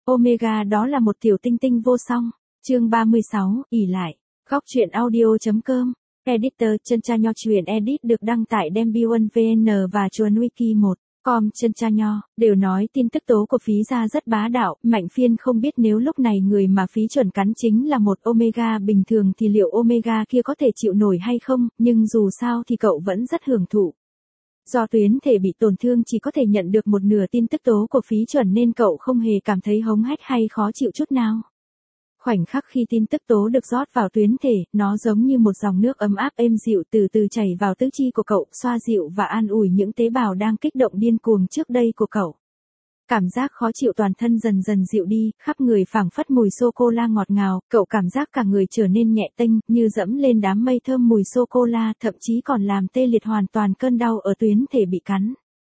Omega đó là một tiểu tinh tinh vô song. Chương 36, ỷ lại. Góc truyện audio.com. Editor Chân Cha Nho. Truyện edit được đăng tại Dembion VN và Chuan Wiki 1. Com Chân Cha Nho đều nói tin tức tố của phí gia rất bá đạo. Mạnh Phiên không biết nếu lúc này người mà phí chuẩn cắn chính là một Omega bình thường thì liệu Omega kia có thể chịu nổi hay không, nhưng dù sao thì cậu vẫn rất hưởng thụ. Do tuyến thể bị tổn thương chỉ có thể nhận được một nửa tin tức tố của phí chuẩn nên cậu không hề cảm thấy hống hách hay khó chịu chút nào. Khoảnh khắc khi tin tức tố được rót vào tuyến thể, nó giống như một dòng nước ấm áp êm dịu từ từ chảy vào tứ chi của cậu, xoa dịu và an ủi những tế bào đang kích động điên cuồng trước đây của cậu. Cảm giác khó chịu toàn thân dần dần dịu đi, khắp người phảng phất mùi sô-cô-la ngọt ngào, cậu cảm giác cả người trở nên nhẹ tênh, như dẫm lên đám mây thơm mùi sô-cô-la, thậm chí còn làm tê liệt hoàn toàn cơn đau ở tuyến thể bị cắn.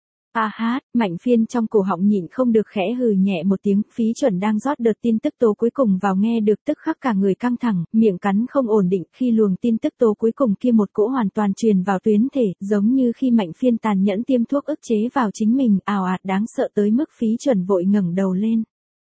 Mạnh Phiên trong cổ họng nhịn không được khẽ hừ nhẹ một tiếng, phí chuẩn đang rót đợt tin tức tố cuối cùng vào nghe được tức khắc cả người căng thẳng, miệng cắn không ổn định khi luồng tin tức tố cuối cùng kia một cỗ hoàn toàn truyền vào tuyến thể, giống như khi Mạnh Phiên tàn nhẫn tiêm thuốc ức chế vào chính mình, ào ạt đáng sợ tới mức phí chuẩn vội ngẩng đầu lên.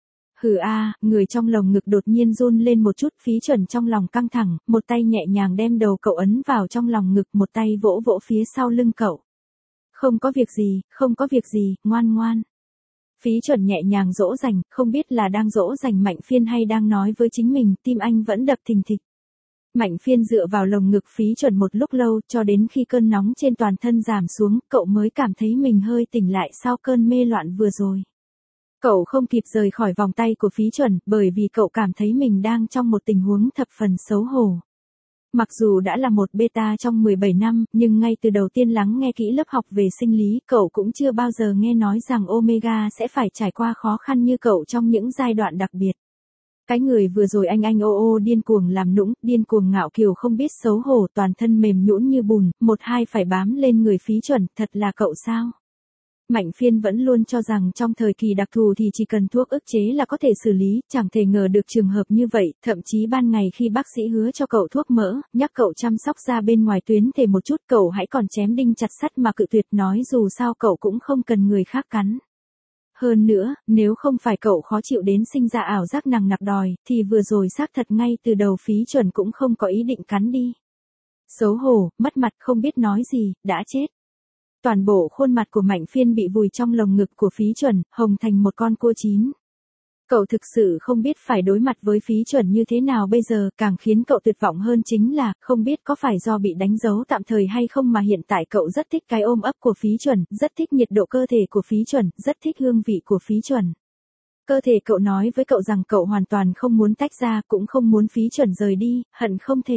Người trong lồng ngực đột nhiên run lên một chút, phí chuẩn trong lòng căng thẳng, một tay nhẹ nhàng đem đầu cậu ấn vào trong lòng ngực, một tay vỗ vỗ phía sau lưng cậu. Không có việc gì, ngoan ngoan. Phí chuẩn nhẹ nhàng dỗ dành, không biết là đang dỗ dành Mạnh Phiên hay đang nói với chính mình, tim anh vẫn đập thình thịch. Mạnh Phiên dựa vào lồng ngực phí chuẩn một lúc lâu, cho đến khi cơn nóng trên toàn thân giảm xuống, cậu mới cảm thấy mình hơi tỉnh lại sau cơn mê loạn vừa rồi. Cậu không kịp rời khỏi vòng tay của phí chuẩn, bởi vì cậu cảm thấy mình đang trong một tình huống thập phần xấu hổ. Mặc dù đã là một beta trong 17 năm, nhưng ngay từ đầu tiên lắng nghe kỹ lớp học về sinh lý, cậu cũng chưa bao giờ nghe nói rằng Omega sẽ phải trải qua khó khăn như cậu trong những giai đoạn đặc biệt. Cái người vừa rồi anh điên cuồng làm nũng, điên cuồng ngạo kiều không biết xấu hổ, toàn thân mềm nhũn như bùn, một hai phải bám lên người phí chuẩn, thật là cậu sao? Mạnh Phiên vẫn luôn cho rằng trong thời kỳ đặc thù thì chỉ cần thuốc ức chế là có thể xử lý, chẳng thể ngờ được trường hợp như vậy, thậm chí ban ngày khi bác sĩ hứa cho cậu thuốc mỡ, nhắc cậu chăm sóc da bên ngoài tuyến thể một chút, cậu hãy còn chém đinh chặt sắt mà cự tuyệt, nói dù sao cậu cũng không cần người khác cắn. Hơn nữa, nếu không phải cậu khó chịu đến sinh ra ảo giác nằng nặc đòi, thì vừa rồi xác thật ngay từ đầu phí chuẩn cũng không có ý định cắn đi. Xấu hổ, mất mặt, không biết nói gì, đã chết. Toàn bộ khuôn mặt của Mạnh Phiên bị vùi trong lồng ngực của phí chuẩn, hồng thành một con cua chín. Cậu thực sự không biết phải đối mặt với phí chuẩn như thế nào bây giờ, càng khiến cậu tuyệt vọng hơn chính là, không biết có phải do bị đánh dấu tạm thời hay không mà hiện tại cậu rất thích cái ôm ấp của phí chuẩn, rất thích nhiệt độ cơ thể của phí chuẩn, rất thích hương vị của phí chuẩn. Cơ thể cậu nói với cậu rằng cậu hoàn toàn không muốn tách ra, cũng không muốn phí chuẩn rời đi, hận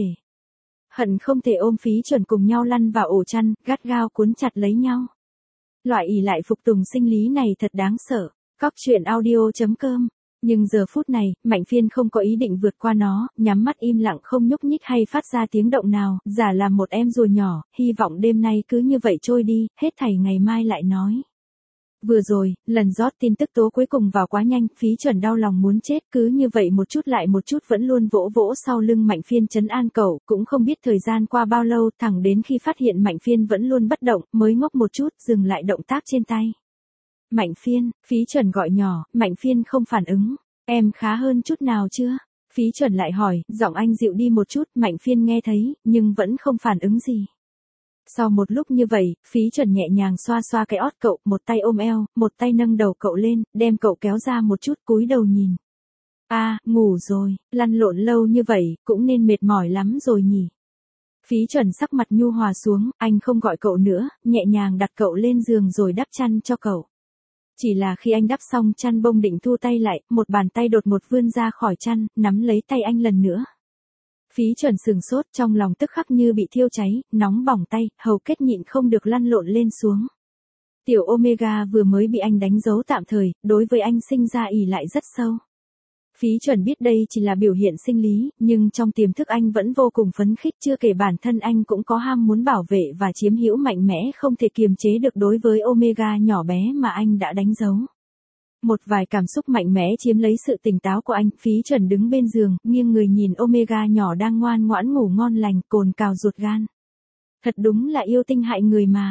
không thể ôm phí chuẩn cùng nhau lăn vào ổ chăn, gắt gao cuốn chặt lấy nhau. Loại ỷ lại phục tùng sinh lý này thật đáng sợ. Góc truyện audio.com. Nhưng giờ phút này, Mạnh Phiên không có ý định vượt qua nó, nhắm mắt im lặng không nhúc nhích hay phát ra tiếng động nào, giả làm một em rùa nhỏ, hy vọng đêm nay cứ như vậy trôi đi, hết thảy ngày mai lại nói. Vừa rồi, lần rót tin tức tố cuối cùng vào quá nhanh, phí chuẩn đau lòng muốn chết, cứ như vậy một chút lại một chút vẫn luôn vỗ vỗ sau lưng Mạnh Phiên trấn an cậu, cũng không biết thời gian qua bao lâu, thẳng đến khi phát hiện Mạnh Phiên vẫn luôn bất động, mới ngốc một chút, dừng lại động tác trên tay. Mạnh Phiên, phí chuẩn gọi nhỏ, Mạnh Phiên không phản ứng, em khá hơn chút nào chưa? Phí chuẩn lại hỏi, giọng anh dịu đi một chút, Mạnh Phiên nghe thấy, nhưng vẫn không phản ứng gì. Sau một lúc như vậy, phí chuẩn nhẹ nhàng xoa xoa cái ót cậu, một tay ôm eo, một tay nâng đầu cậu lên, đem cậu kéo ra một chút, cúi đầu nhìn. Ngủ rồi, lăn lộn lâu như vậy, cũng nên mệt mỏi lắm rồi nhỉ. Phí chuẩn sắc mặt nhu hòa xuống, anh không gọi cậu nữa, nhẹ nhàng đặt cậu lên giường rồi đắp chăn cho cậu. Chỉ là khi anh đắp xong chăn bông định thu tay lại, một bàn tay đột ngột vươn ra khỏi chăn, nắm lấy tay anh lần nữa. Phí chuẩn sừng sốt, trong lòng tức khắc như bị thiêu cháy, nóng bỏng tay, hầu kết nhịn không được lăn lộn lên xuống. Tiểu Omega vừa mới bị anh đánh dấu tạm thời, đối với anh sinh ra ỷ lại rất sâu. Phí chuẩn biết đây chỉ là biểu hiện sinh lý, nhưng trong tiềm thức anh vẫn vô cùng phấn khích, chưa kể bản thân anh cũng có ham muốn bảo vệ và chiếm hữu mạnh mẽ không thể kiềm chế được đối với Omega nhỏ bé mà anh đã đánh dấu. Một vài cảm xúc mạnh mẽ chiếm lấy sự tỉnh táo của anh, phí chuẩn đứng bên giường, nghiêng người nhìn Omega nhỏ đang ngoan ngoãn ngủ ngon lành, cồn cào ruột gan. Thật đúng là yêu tinh hại người mà.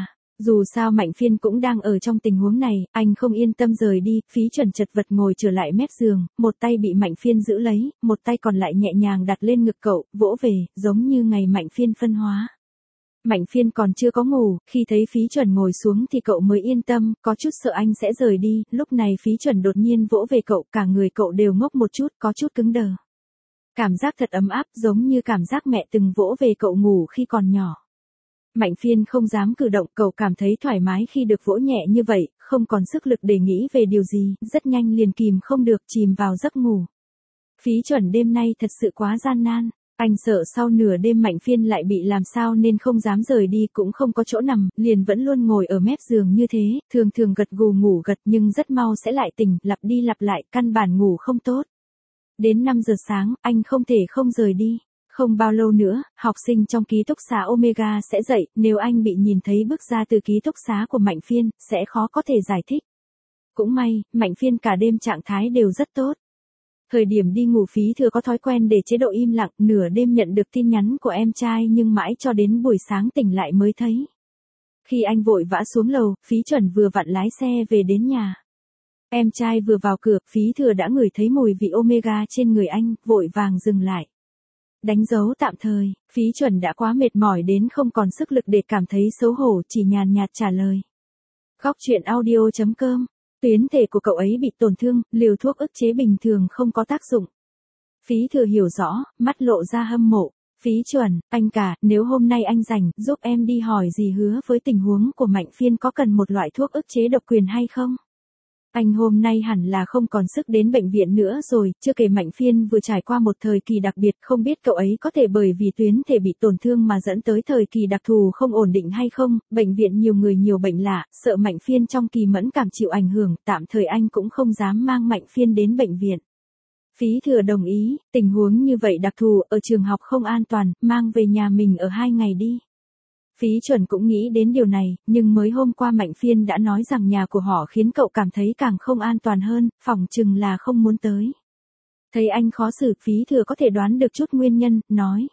Dù sao Mạnh Phiên cũng đang ở trong tình huống này, anh không yên tâm rời đi, Phí Chuẩn chật vật ngồi trở lại mép giường, một tay bị Mạnh Phiên giữ lấy, một tay còn lại nhẹ nhàng đặt lên ngực cậu, vỗ về, giống như ngày Mạnh Phiên phân hóa. Mạnh Phiên còn chưa có ngủ, khi thấy Phí Chuẩn ngồi xuống thì cậu mới yên tâm, có chút sợ anh sẽ rời đi, lúc này Phí Chuẩn đột nhiên vỗ về cậu, cả người cậu đều ngốc một chút, có chút cứng đờ. Cảm giác thật ấm áp giống như cảm giác mẹ từng vỗ về cậu ngủ khi còn nhỏ. Mạnh Phiên không dám cử động, cậu cảm thấy thoải mái khi được vỗ nhẹ như vậy, không còn sức lực để nghĩ về điều gì, rất nhanh liền kìm không được chìm vào giấc ngủ. Phí Chuẩn đêm nay thật sự quá gian nan, anh sợ sau nửa đêm Mạnh Phiên lại bị làm sao nên không dám rời đi cũng không có chỗ nằm, liền vẫn luôn ngồi ở mép giường như thế, thường thường gật gù ngủ gật nhưng rất mau sẽ lại tỉnh, lặp đi lặp lại, căn bản ngủ không tốt. Đến 5 giờ sáng, anh không thể không rời đi. Không bao lâu nữa, học sinh trong ký túc xá Omega sẽ dậy, nếu anh bị nhìn thấy bước ra từ ký túc xá của Mạnh Phiên, sẽ khó có thể giải thích. Cũng may, Mạnh Phiên cả đêm trạng thái đều rất tốt. Thời điểm đi ngủ Phí Thừa có thói quen để chế độ im lặng, nửa đêm nhận được tin nhắn của em trai nhưng mãi cho đến buổi sáng tỉnh lại mới thấy. Khi anh vội vã xuống lầu, Phí Chuẩn vừa vặn lái xe về đến nhà. Em trai vừa vào cửa, Phí Thừa đã ngửi thấy mùi vị Omega trên người anh, vội vàng dừng lại. Đánh dấu tạm thời, Phí Chuẩn đã quá mệt mỏi đến không còn sức lực để cảm thấy xấu hổ, chỉ nhàn nhạt trả lời. Góc truyện audio.com, tuyến thể của cậu ấy bị tổn thương, liều thuốc ức chế bình thường không có tác dụng. Phí Thừa hiểu rõ, mắt lộ ra hâm mộ. Phí Chuẩn, anh cả, nếu hôm nay anh rảnh, giúp em đi hỏi gì hứa với tình huống của Mạnh Phiên có cần một loại thuốc ức chế độc quyền hay không? Anh hôm nay hẳn là không còn sức đến bệnh viện nữa rồi, chưa kể Mạnh Phiên vừa trải qua một thời kỳ đặc biệt, không biết cậu ấy có thể bởi vì tuyến thể bị tổn thương mà dẫn tới thời kỳ đặc thù không ổn định hay không, bệnh viện nhiều người nhiều bệnh lạ, sợ Mạnh Phiên trong kỳ mẫn cảm chịu ảnh hưởng, tạm thời anh cũng không dám mang Mạnh Phiên đến bệnh viện. Phí Thừa đồng ý, tình huống như vậy đặc thù, ở trường học không an toàn, mang về nhà mình ở 2 ngày đi. Phí Chuẩn cũng nghĩ đến điều này, nhưng mới hôm qua Mạnh Phiên đã nói rằng nhà của họ khiến cậu cảm thấy càng không an toàn hơn, phỏng chừng là không muốn tới. Thấy anh khó xử, Phí Thừa có thể đoán được chút nguyên nhân, nói.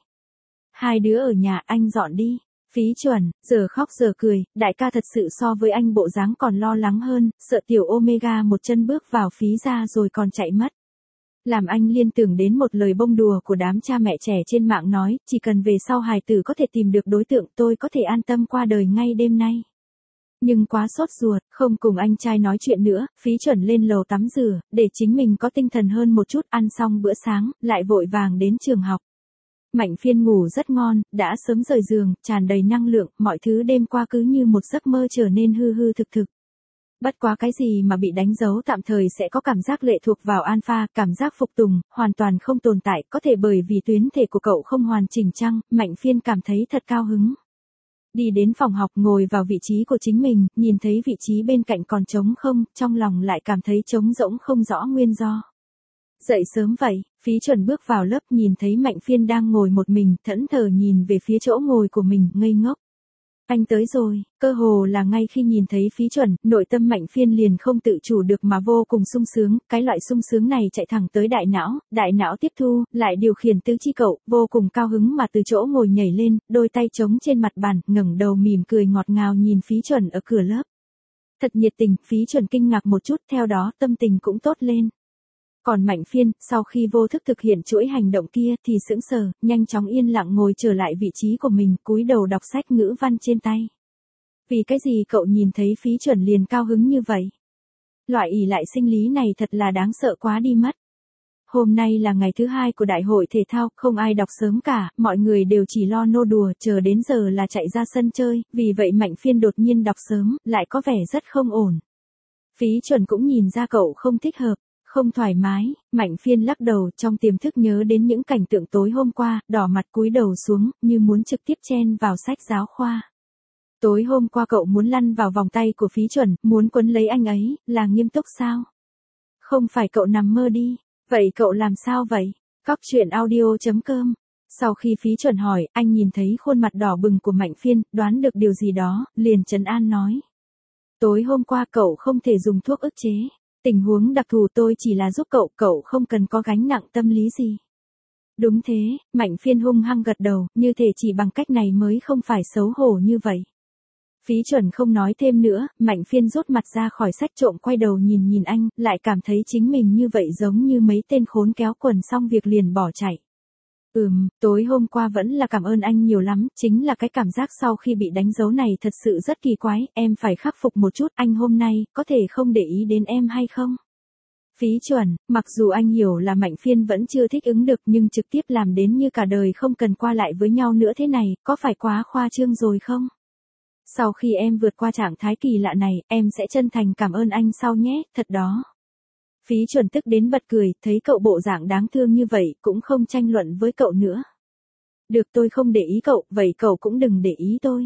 2 đứa ở nhà, anh dọn đi. Phí Chuẩn, giờ khóc giờ cười, đại ca thật sự so với anh bộ dáng còn lo lắng hơn, sợ tiểu Omega một chân bước vào Phí ra rồi còn chạy mất. Làm anh liên tưởng đến một lời bông đùa của đám cha mẹ trẻ trên mạng nói, chỉ cần về sau hài tử có thể tìm được đối tượng tôi có thể an tâm qua đời ngay đêm nay. Nhưng quá sốt ruột, không cùng anh trai nói chuyện nữa, Phí Chuẩn lên lầu tắm rửa, để chính mình có tinh thần hơn một chút, ăn xong bữa sáng, lại vội vàng đến trường học. Mạnh Phiên ngủ rất ngon, đã sớm rời giường, tràn đầy năng lượng, mọi thứ đêm qua cứ như một giấc mơ trở nên hư hư thực thực. Bất quá cái gì mà bị đánh dấu tạm thời sẽ có cảm giác lệ thuộc vào alpha, cảm giác phục tùng, hoàn toàn không tồn tại, có thể bởi vì tuyến thể của cậu không hoàn chỉnh chăng, Mạnh Phiên cảm thấy thật cao hứng. Đi đến phòng học ngồi vào vị trí của chính mình, nhìn thấy vị trí bên cạnh còn trống không, trong lòng lại cảm thấy trống rỗng không rõ nguyên do. Dậy sớm vậy, Phí Chuẩn bước vào lớp nhìn thấy Mạnh Phiên đang ngồi một mình, thẫn thờ nhìn về phía chỗ ngồi của mình, ngây ngốc. Anh tới rồi, cơ hồ là ngay khi nhìn thấy Phí Chuẩn, nội tâm Mạnh Phiên liền không tự chủ được mà vô cùng sung sướng, cái loại sung sướng này chạy thẳng tới đại não tiếp thu, lại điều khiển tứ chi cậu, vô cùng cao hứng mà từ chỗ ngồi nhảy lên, đôi tay trống trên mặt bàn, ngẩng đầu mỉm cười ngọt ngào nhìn Phí Chuẩn ở cửa lớp. Thật nhiệt tình, Phí Chuẩn kinh ngạc một chút, theo đó tâm tình cũng tốt lên. Còn Mạnh Phiên, sau khi vô thức thực hiện chuỗi hành động kia thì sững sờ, nhanh chóng yên lặng ngồi trở lại vị trí của mình, cúi đầu đọc sách ngữ văn trên tay. Vì cái gì cậu nhìn thấy Phí Chuẩn liền cao hứng như vậy? Loại ỷ lại sinh lý này thật là đáng sợ quá đi mất. Hôm nay là ngày thứ 2 của đại hội thể thao, không ai đọc sớm cả, mọi người đều chỉ lo nô đùa, chờ đến giờ là chạy ra sân chơi, vì vậy Mạnh Phiên đột nhiên đọc sớm, lại có vẻ rất không ổn. Phí Chuẩn cũng nhìn ra cậu không thích hợp. Không thoải mái, Mạnh Phiên lắc đầu, trong tiềm thức nhớ đến những cảnh tượng tối hôm qua, đỏ mặt cúi đầu xuống, như muốn trực tiếp chen vào sách giáo khoa. Tối hôm qua cậu muốn lăn vào vòng tay của Phí Chuẩn, muốn quấn lấy anh ấy, là nghiêm túc sao? Không phải cậu nằm mơ đi, vậy cậu làm sao vậy? Góc truyện audio.com. Sau khi Phí Chuẩn hỏi, anh nhìn thấy khuôn mặt đỏ bừng của Mạnh Phiên, đoán được điều gì đó, liền trấn an nói. Tối hôm qua cậu không thể dùng thuốc ức chế. Tình huống đặc thù tôi chỉ là giúp cậu không cần có gánh nặng tâm lý gì. Đúng thế, Mạnh Phiên hung hăng gật đầu, như thể chỉ bằng cách này mới không phải xấu hổ như vậy. Phí chuẩn không nói thêm nữa, Mạnh Phiên rút mặt ra khỏi sách trộm quay đầu nhìn nhìn anh, lại cảm thấy chính mình như vậy giống như mấy tên khốn kéo quần xong việc liền bỏ chạy. Tối hôm qua vẫn là cảm ơn anh nhiều lắm, chính là cái cảm giác sau khi bị đánh dấu này thật sự rất kỳ quái, em phải khắc phục một chút, anh hôm nay, có thể không để ý đến em hay không? Phí chuẩn, mặc dù anh hiểu là Mạnh Phiên vẫn chưa thích ứng được nhưng trực tiếp làm đến như cả đời không cần qua lại với nhau nữa thế này, có phải quá khoa trương rồi không? Sau khi em vượt qua trạng thái kỳ lạ này, em sẽ chân thành cảm ơn anh sau nhé, thật đó. Phí chuẩn tức đến bật cười, thấy cậu bộ dạng đáng thương như vậy, cũng không tranh luận với cậu nữa. Được, tôi không để ý cậu, vậy cậu cũng đừng để ý tôi.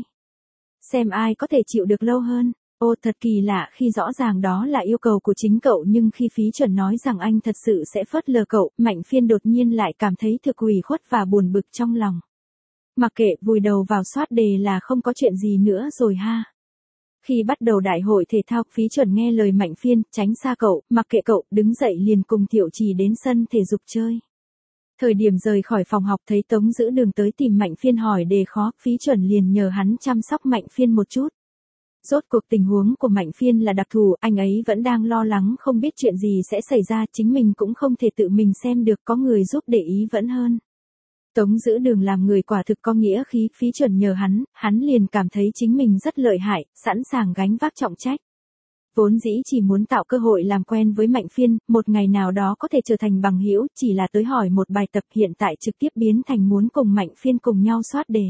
Xem ai có thể chịu được lâu hơn. Ô, thật kỳ lạ khi rõ ràng đó là yêu cầu của chính cậu nhưng khi Phí chuẩn nói rằng anh thật sự sẽ phớt lờ cậu, Mạnh Phiên đột nhiên lại cảm thấy thực ủy khuất và buồn bực trong lòng. Mặc kệ, vùi đầu vào soát đề là không có chuyện gì nữa rồi ha. Khi bắt đầu đại hội thể thao, Phí chuẩn nghe lời Mạnh Phiên, tránh xa cậu, mặc kệ cậu, đứng dậy liền cùng Thiệu Trì đến sân thể dục chơi. Thời điểm rời khỏi phòng học thấy Tống Giữ Đường tới tìm Mạnh Phiên hỏi đề khó, Phí chuẩn liền nhờ hắn chăm sóc Mạnh Phiên một chút. Rốt cuộc tình huống của Mạnh Phiên là đặc thù, anh ấy vẫn đang lo lắng không biết chuyện gì sẽ xảy ra, chính mình cũng không thể tự mình xem được, có người giúp để ý vẫn hơn. Tống Giữ Đường làm người quả thực có nghĩa khí, Phí chuẩn nhờ hắn liền cảm thấy chính mình rất lợi hại, sẵn sàng gánh vác trọng trách. Vốn dĩ chỉ muốn tạo cơ hội làm quen với Mạnh Phiên, một ngày nào đó có thể trở thành bằng hữu, chỉ là tới hỏi một bài tập, hiện tại trực tiếp biến thành muốn cùng Mạnh Phiên cùng nhau soát đề.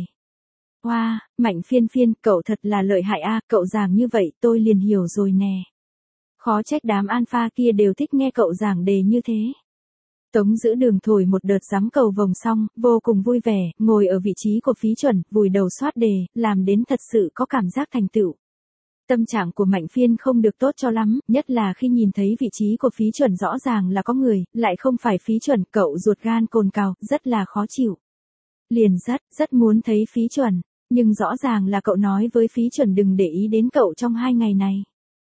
Wow, Mạnh Phiên, cậu thật là lợi hại a, cậu giảng như vậy tôi liền hiểu rồi nè. Khó trách đám alpha kia đều thích nghe cậu giảng đề như thế. Tống Giữ Đường thổi một đợt gióng cầu vồng xong, vô cùng vui vẻ, ngồi ở vị trí của Phí chuẩn, vùi đầu soát đề, làm đến thật sự có cảm giác thành tựu. Tâm trạng của Mạnh Phiên không được tốt cho lắm, nhất là khi nhìn thấy vị trí của Phí chuẩn rõ ràng là có người, lại không phải Phí chuẩn, cậu ruột gan cồn cào, rất là khó chịu. Liền rất muốn thấy Phí chuẩn, nhưng rõ ràng là cậu nói với Phí chuẩn đừng để ý đến cậu trong 2 ngày này.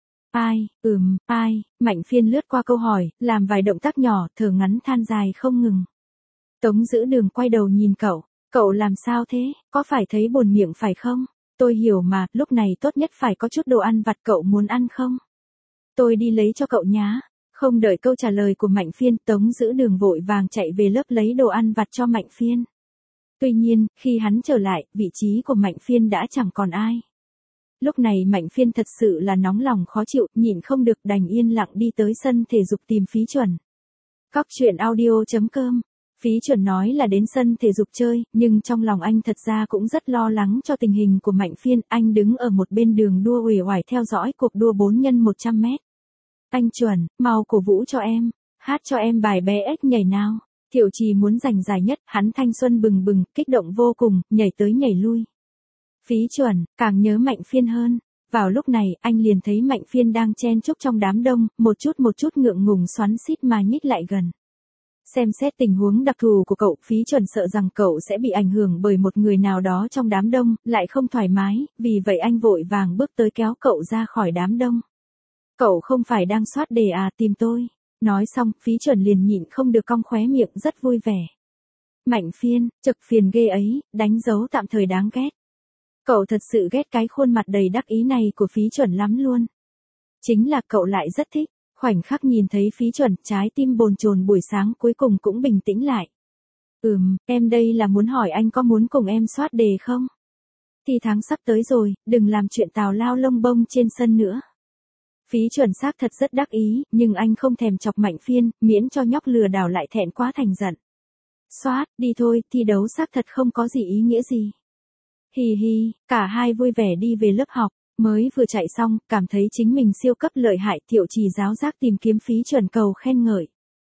Ai, Mạnh Phiên lướt qua câu hỏi, làm vài động tác nhỏ, thở ngắn than dài không ngừng. Tống Giữ Đường quay đầu nhìn cậu làm sao thế, có phải thấy buồn miệng phải không? Tôi hiểu mà, lúc này tốt nhất phải có chút đồ ăn vặt, cậu muốn ăn không? Tôi đi lấy cho cậu nhá. Không đợi câu trả lời của Mạnh Phiên, Tống Giữ Đường vội vàng chạy về lớp lấy đồ ăn vặt cho Mạnh Phiên. Tuy nhiên, khi hắn trở lại, vị trí của Mạnh Phiên đã chẳng còn ai. Lúc này Mạnh Phiên thật sự là nóng lòng khó chịu, nhịn không được đành yên lặng đi tới sân thể dục tìm Phí chuẩn. Cóc truyện audio.com. Phí chuẩn nói là đến sân thể dục chơi, nhưng trong lòng anh thật ra cũng rất lo lắng cho tình hình của Mạnh Phiên, anh đứng ở một bên đường đua uể oải theo dõi cuộc đua 4x100 mét. Anh chuẩn, mau cổ vũ cho em, hát cho em bài bé ếch nhảy nào. Thiệu Trì muốn giành giải nhất, hắn thanh xuân bừng bừng, kích động vô cùng, nhảy tới nhảy lui. Phí chuẩn, càng nhớ Mạnh Phiên hơn. Vào lúc này, anh liền thấy Mạnh Phiên đang chen chúc trong đám đông, một chút ngượng ngùng xoắn xít mà nhích lại gần. Xem xét tình huống đặc thù của cậu, Phí chuẩn sợ rằng cậu sẽ bị ảnh hưởng bởi một người nào đó trong đám đông, lại không thoải mái, vì vậy anh vội vàng bước tới kéo cậu ra khỏi đám đông. Cậu không phải đang soát đề à, tìm tôi. Nói xong, Phí chuẩn liền nhịn không được cong khóe miệng rất vui vẻ. Mạnh Phiên, trực phiền ghê ấy, đánh dấu tạm thời đáng ghét. Cậu thật sự ghét cái khuôn mặt đầy đắc ý này của Phí chuẩn lắm luôn. Chính là cậu lại rất thích. Khoảnh khắc nhìn thấy Phí chuẩn, trái tim bồn chồn buổi sáng cuối cùng cũng bình tĩnh lại. Em đây là muốn hỏi anh có muốn cùng em soát đề không? Thi tháng sắp tới rồi, đừng làm chuyện tào lao lông bông trên sân nữa. Phí chuẩn xác thật rất đắc ý, nhưng anh không thèm chọc Mạnh Phiên, miễn cho nhóc lừa đảo lại thẹn quá thành giận. Soát, đi thôi, thi đấu xác thật không có gì ý nghĩa gì. Hi, cả hai vui vẻ đi về lớp học, mới vừa chạy xong, cảm thấy chính mình siêu cấp lợi hại, Thiệu Trì giáo giác tìm kiếm Phí chuẩn cầu khen ngợi.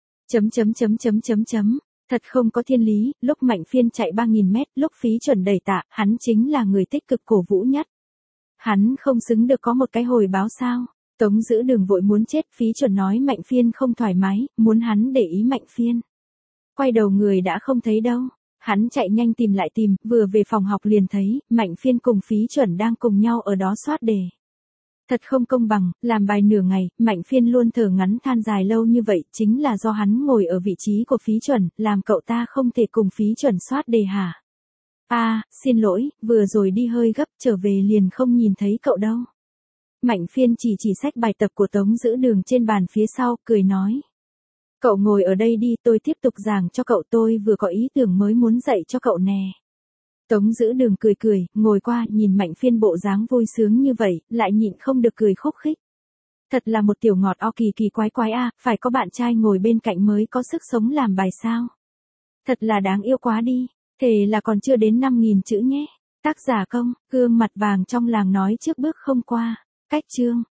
Thật không có thiên lý, lúc Mạnh Phiên chạy 3.000 mét, lúc Phí chuẩn đẩy tạ, hắn chính là người tích cực cổ vũ nhất. Hắn không xứng được có một cái hồi báo sao? Tống Giữ Đường vội muốn chết, Phí chuẩn nói Mạnh Phiên không thoải mái, muốn hắn để ý Mạnh Phiên. Quay đầu người đã không thấy đâu. Hắn chạy nhanh tìm lại tìm, vừa về phòng học liền thấy, Mạnh Phiên cùng Phí chuẩn đang cùng nhau ở đó soát đề. Thật không công bằng, làm bài nửa ngày, Mạnh Phiên luôn thở ngắn than dài lâu như vậy, chính là do hắn ngồi ở vị trí của Phí chuẩn, làm cậu ta không thể cùng Phí chuẩn soát đề hả? Xin lỗi, vừa rồi đi hơi gấp trở về liền không nhìn thấy cậu đâu. Mạnh Phiên chỉ sách bài tập của Tống Giữ Đường trên bàn phía sau, cười nói. Cậu ngồi ở đây đi, tôi tiếp tục giảng cho cậu, tôi vừa có ý tưởng mới muốn dạy cho cậu nè. Tống Giữ Đường cười, ngồi qua, nhìn Mạnh Phiên bộ dáng vui sướng như vậy, lại nhịn không được cười khúc khích. Thật là một tiểu ngọt kỳ quái phải có bạn trai ngồi bên cạnh mới có sức sống làm bài sao. Thật là đáng yêu quá đi, thề là còn chưa đến 5.000 chữ nhé. Tác giả Công, gương mặt vàng trong làng nói trước bước không qua. Cách chương.